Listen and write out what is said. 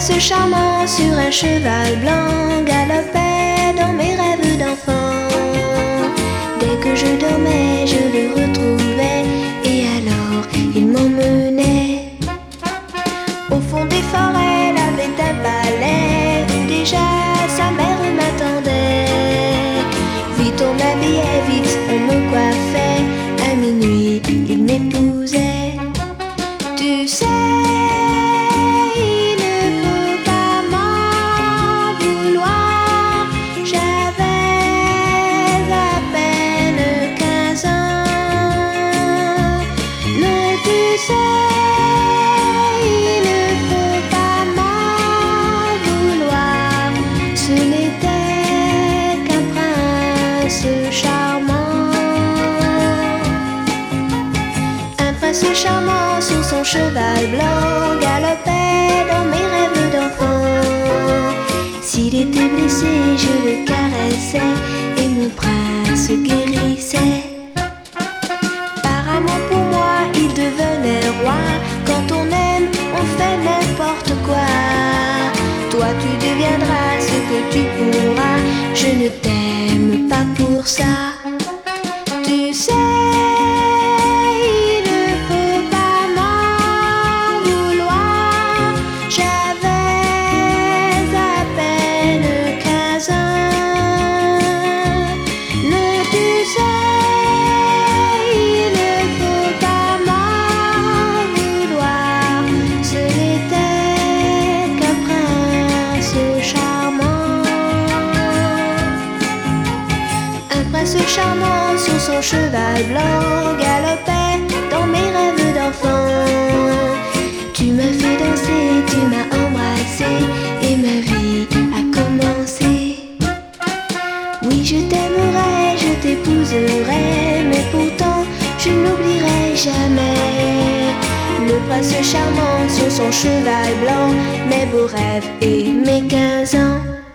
prince charmant sur un cheval blanc galopait dans mes rêves d'enfant. Dès que je dormais, je le retrouvais et alors il m'emmenait au fond des forêts, il avait un palais où déjà sa mère m'attendait. Vite on m'habillait, vite on me coiffait, à minuit il m'épousait. Tu sais, il ne faut pas m'en vouloir. Ce n'était qu'un prince charmant. Un prince charmant sur son cheval blanc galopait dans mes rêves d'enfant. S'il était blessé, je le caressais et mon prince guérissait. Devenait roi. Quand on aime, on fait n'importe quoi. Toi tu deviendras ce que tu pourras. Je ne t'aime pas pour ça. Tu sais, il ne faut pas m'en vouloir. J'avais à peine 15 ans. Ne tu sais, prince charmant sur son cheval blanc galopait dans mes rêves d'enfant. Tu m'as fait danser, tu m'as embrassé et ma vie a commencé. Oui, je t'aimerai, je t'épouserai, mais pourtant je n'oublierai jamais le prince charmant sur son cheval blanc, mes beaux rêves et mes 15 ans.